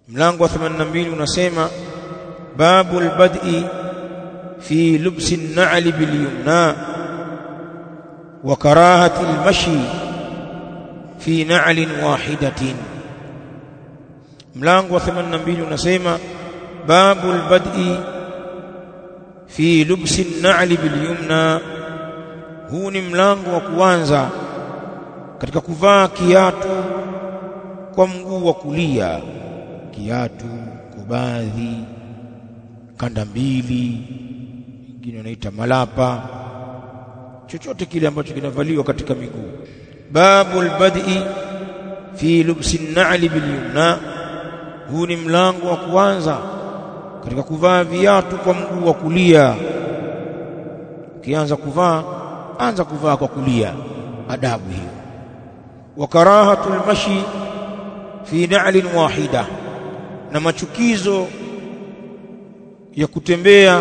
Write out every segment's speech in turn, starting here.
Mlango wa 82 unasema babul bad'i fi lubsi an-na'li bil yumna wa karahati al-mashi fi na'lin wahidatin. Mlango wa 82 unasema babul bad'i fi lubsi an-na'li bil yumna. Huu ni mlango wa kuanza katika kuvaa kiatu kwa mguu wa kulia, kiatu kubadhi, kanda mbili, wengine wanaita malapa, chochote kile ambacho kinavaliwa katika miguu. Babul bad'i fi lubsi an-na'li bil yumna. Huu ni mlango wa kuanza katika kuvaa viatu kwa mguu wa kulia. Ukianza kuvaa, anza kuvaa kwa kulia, adabu hiyo. Wa karahatul mashi fi na'lin wahida, na machukizo ya kutembea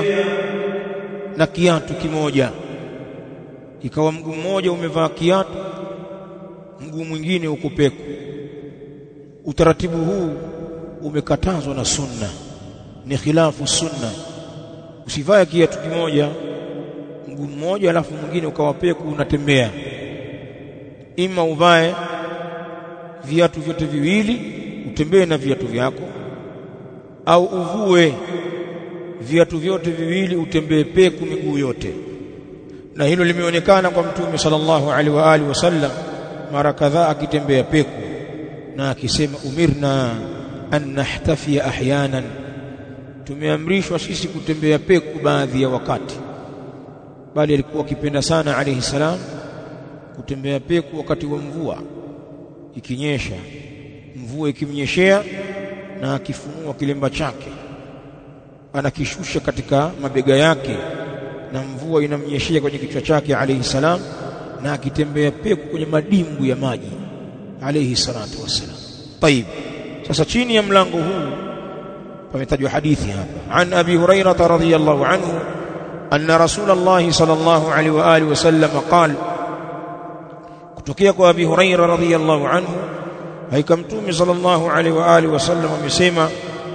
na kiatu kimoja. Ikawa mguu mmoja umevaa kiatu, mguu mwingine uko peku. Utaratibu huu umekatazwa na sunna, ni khilafu sunna. Usivae kiatu kimoja, mguu mmoja alafu mwingine ukawa peku unatembea. Ima uvae viatu vyote viwili utembee na viatu vyako, au uvue viatu vyote viwili utembee peku miguu yote. Na hilo limeonekana kwa Mtume sallallahu alaihi wa alihi wasallam mara kadhaa akitembea peku, na akisema umirna an nahtafia ahyanan, tumeamrishwa sisi kutembea peku baadhi ya wakati. Bali alikuwa akipenda sana alayhi salam kutembea peku wakati wa mvua, ikinyesha, mvua ikimnyeshea, na akifunua kilemba chake anakishusha katika mabega yake, na mvua inamnyeshea kwenye kichwa chake alayhi salam, na akitembea peku kwenye madimbu ya maji alayhi salatu wassalam. Tayib, sasa chini ya mlango huu pametajwa hadithi hapa. An Abi Hurairah radhiyallahu anhu anna Rasulullah sallallahu alaihi wa alihi wasallam qala, kutokea kwa Abi Hurairah radhiyallahu anhu, haika Mtume sallallahu alaihi wa alihi wasallam amesema,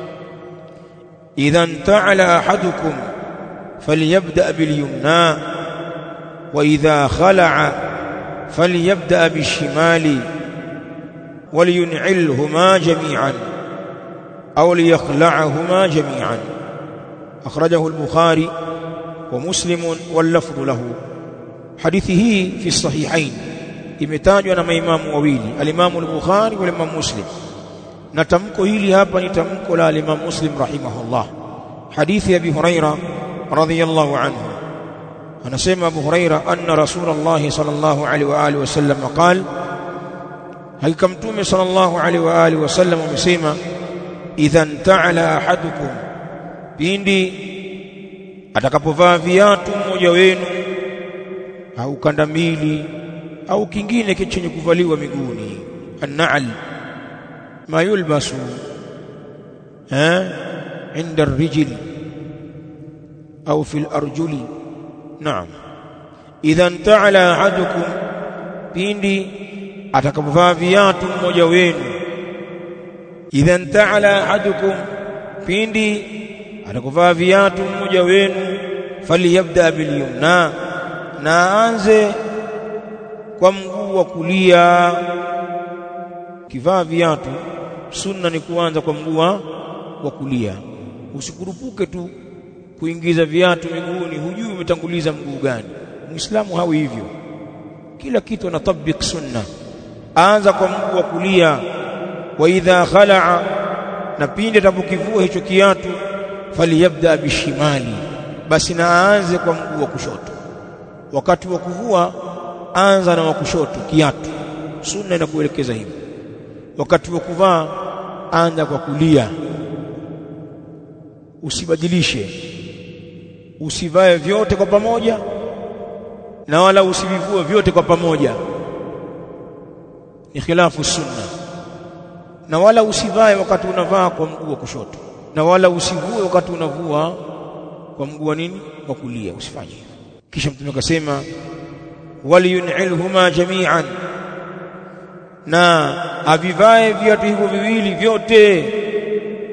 idha ta'ala ahadukum falyabda bil yumna wa idha khala'a falyabda bishimali waliyun'ilhuma jami'an aw liyakhla'ahuma jami'an. Akhrajahu al-Bukhari wa Muslim wal lafdhu lahu. Hadithi hii fi sahihain imetajwa na maimamu wawili, al-Imamu al-Bukhari wal Imam Muslim, na tamko hili hapa ni tamko la al-Imam Muslim rahimahullah. Hadithi ya Abi Hurairah radhiyallahu anhu, anasema Abu Hurairah anna Rasulullah sallallahu alaihi wa alihi wasallam qala, hakika Mtume sallallahu alaihi wa alihi wasallam amesema, idha ta'ala ahadukum, pindi atakapovaa viatu mmoja wenu, au kanda mbili au kingine chenye kuvaliwa miguuni. An-na'l ma yulbasu inda ar-rijl au fi al-arjuli. Naam, idha ta'ala ahadukum, pindi atakapovaa viatu mmoja wenu. Idha ta'ala ahadukum, pindi atakapovaa viatu mmoja wenu, falyabda bil yumna, na anze kwa mguu wa kulia. Kivaa viatu, sunna ni kuanza kwa mguu wa kulia. Usikurupuke tu kuingiza viatu miguuni, hujui umetanguliza mguu gani. Muislamu hawi hivyo, kila kitu anatabik sunna. Anza kwa mguu wa kulia. Wa idha khala'a, na pindi atakapokivua hicho kiatu, falyabda bishimali, basi na aanze kwa mguu wa kushoto. Wakati wa kuvua anza na wa kushoto kiatu, sunna inakuelekeza hivyo. Wakati wa kuvaa anza kwa kulia, usibadilishe. Usivae vyote kwa pamoja na wala usivivue vyote kwa pamoja, ni khilafu sunna. Na wala usivae wakati unavaa kwa mguu wa kushoto, na wala usivue wakati unavua kwa mguu wa nini, wa kulia. Usifanye hivyo. Kisha Mtume akasema, waliyun'ilhuma jami'an, na avivae viatu hivyo viwili vyote,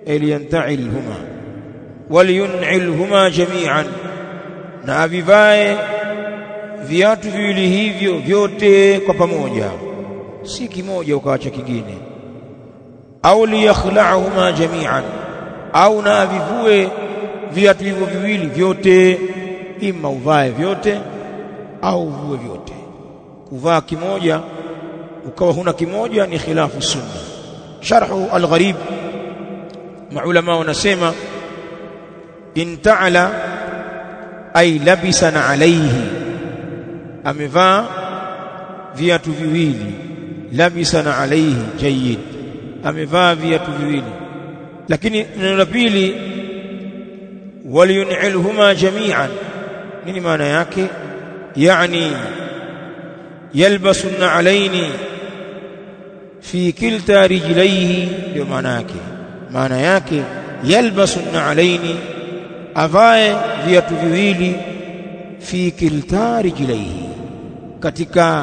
liyanta'ilhuma waliyun'ilhuma jami'an, na avivae viatu viwili hivyo vyote kwa pamoja, si kimoja ukaacha kingine. Au liyakhla'ahuma jami'an, au na avivue viatu hivyo viwili vyote, ima uvae vyote au uvue vyote. Kuvaa kimoja ukawa huna kimoja ni khilafu sunna. Sharhu al-Gharib, maulama wanasema in ta'ala ay labisan alayhi, amevaa viatu viwili, labisan alayhi jayyid, amevaa viatu viwili. Lakini neno la pili waliyun'ilhuma jami'an, nini maana yake? Yani yalbasunna alaini fi kilta rijlaihi, ndio maana yake. Maana yake yalbasunna alaini, avae viatu viwili, fi kilta rijlaihi, katika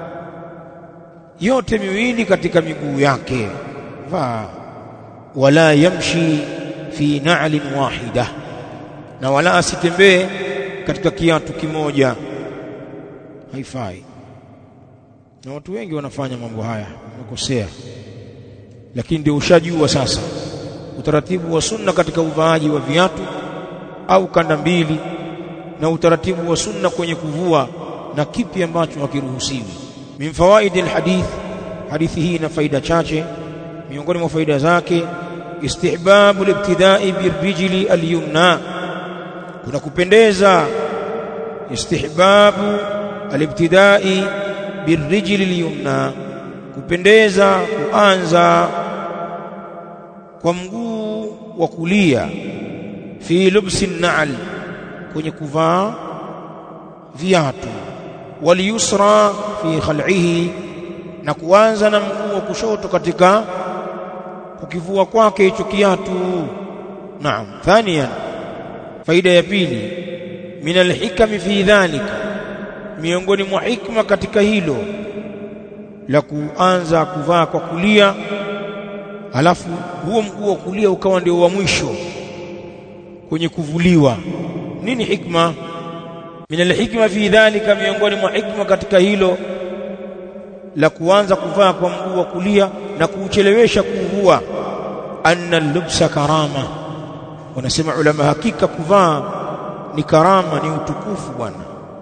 yote miwili katika miguu yake vaa. Wala yamshi fi na'lin wahida, na wala asitembee katika kiatu kimoja, haifai. Na watu wengi wanafanya mambo haya, wamekosea. Lakini ndio ushajua sasa utaratibu wa sunna katika uvaaji wa viatu au kanda mbili, na utaratibu wa sunna kwenye kuvua na kipi ambacho hakiruhusiwi. Min fawaidil hadith, hadithi hii ina faida chache. Miongoni mwa faida zake istihbabu al-ibtida'i birrijli al-yumna, kuna kupendeza istihbabu al-ibtida'i birrijli al-yumna, kupendeza kuanza kwa mguu wa kulia, fi lubsi an-na'l, kwenye kuvaa viatu, wal yusra fi khal'ihi, na kuanza na mguu wa kushoto katika kukivua kwake hicho kiatu. Naam. Thaniyan, faida ya pili, min al-hikami fi dhalika, miongoni mwa hikma katika hilo la kuanza kuvaa kwa kulia, alafu huo mguu wa kulia ukawa ndio wa mwisho kwenye kuvuliwa. Nini hikma? Min al-hikma fi dhalika, miongoni mwa hikma katika hilo la kuanza kuvaa kwa mguu wa kulia na kuchelewesha kuvua, anna al-lubsa karama, wanasema ulama, hakika kuvaa ni karama, ni utukufu bwana,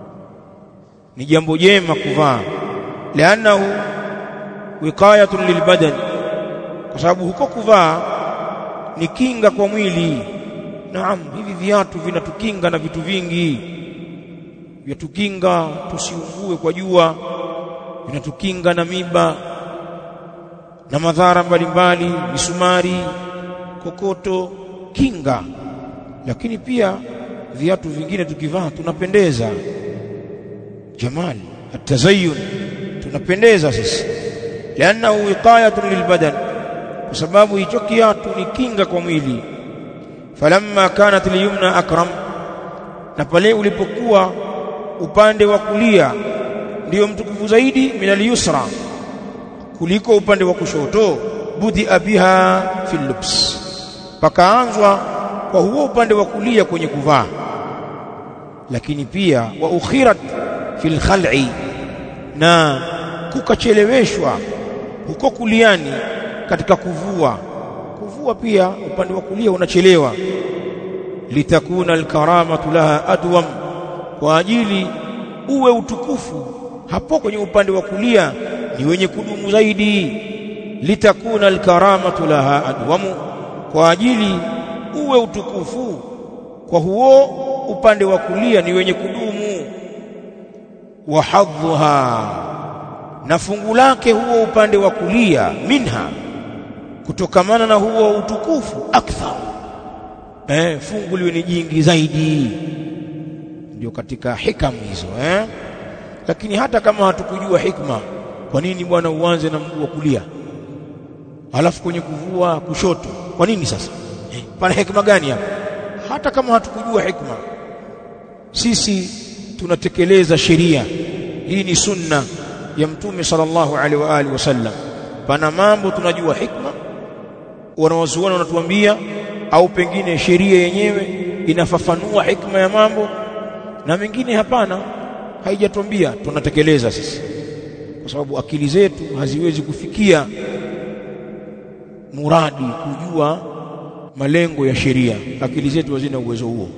ni jambo jema kuvaa. Lianahu wiqayatun lilbadan, kwa sababu huko kuvaa ni kinga kwa mwili. Naam, hivi viatu vinatukinga na vitu vingi, vinatukinga tusiungue kwa jua, vinatukinga na miba na madhara mbalimbali, misumari, kokoto, kinga. Lakini pia viatu vingine tukivaa tunapendeza, jamali atazayyun, tunapendeza sisi. Lianahu wiqayatun lilbadan, kwa sababu hicho kiatu ni kinga kwa mwili. Falamma kanat al-yumna akram, na pale ulipokuwa upande wa kulia ndio mtukufu zaidi, min al-yusra, kuliko upande wa kushoto, budi abiha fil lubs, pakaanzwa kwa huo upande wa kulia kwenye kuvaa. Lakini pia wa ukhirat fil khal'i, na kukacheleweshwa huko kuliani katika kuvua. Kuvua pia upande wa kulia unachelewa, litakuna al-karamatu laha adwam, kwa ajili uwe utukufu hapo kwenye upande wa kulia ni wenye kudumu zaidi. Litakuna al-karamatu laha adwamu, kwa ajili uwe utukufu kwa huo upande wa kulia ni wenye kudumu. Wa hadhuha, na fungu lake huo upande wa kulia, minha, kutokamana na huo utukufu, akthar, fungu liwe ni jingi zaidi. Ndio katika hikamu hizo. Lakini hata kama hatukujua hikma, kwa nini bwana uanze na mguu wa kulia alafu kwenye kuvua kushoto? Kwa nini sasa? Pana hikma gani hapa? Hata kama hatukujua hikma, sisi tunatekeleza sheria hii, ni sunna ya Mtume sallallahu alaihi wa alihi wasallam. Pana mambo tunajua hikma wanawazuoni wanatuambia, au pengine sheria yenyewe inafafanua hikma ya mambo, na mengine hapana, haijatuambia, tunatekeleza sisi kwa sababu akili zetu haziwezi kufikia muradi kujua malengo ya sheria. Akili zetu hazina uwezo huo.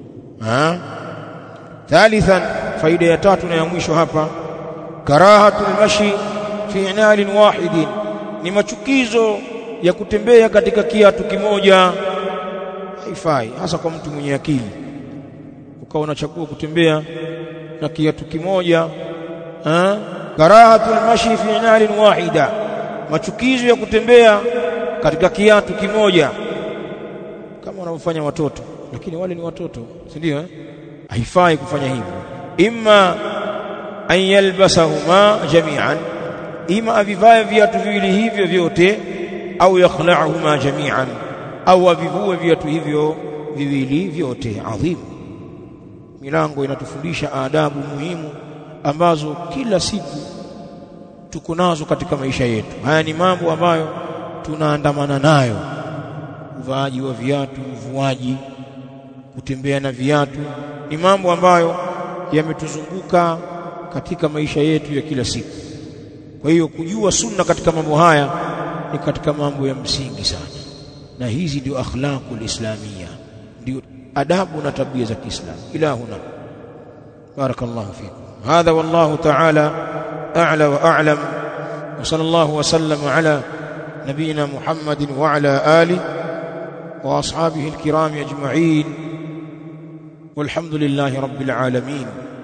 Thalithan, faida ya tatu na ya mwisho hapa, karahatul mashi fi inalin wahidin, ni machukizo ya kutembea katika kiatu kimoja. Haifai, hasa kwa mtu mwenye akili ukawa unachagua kutembea na kiatu kimoja. Karahatul mashi fi inalin wahida, machukizo ya kutembea katika kiatu kimoja, kama wanavyofanya watoto, lakini wale ni watoto, si ndio? Haifai kufanya hivyo. Imma an yalbasahuma jami'an, ima avivae viatu viwili hivyo vyote, au yakhla'uhuma jami'an, au avivue viatu hivyo viwili vyote. Adhim. Milango inatufundisha adabu muhimu ambazo kila siku tuko nazo katika maisha yetu. Haya ni mambo ambayo tunaandamana nayo: uvaaji wa viatu, uvuaji, kutembea na viatu, ni mambo ambayo yametuzunguka katika maisha yetu ya kila siku. Kwa hiyo kujua sunna katika mambo haya ni katika mambo ya msingi sana, na hizi ndio akhlaqul islamia, ndio adabu na tabia za Kiislamu. Ila huna, barakallahu fikum. Hadha wallahu ta'ala a'la wa a'lam, wa sallallahu wa sallama ala nabiyina Muhammadin wa ala alihi wa ashabihi alkiram ajma'in, walhamdulillahi rabbil alamin.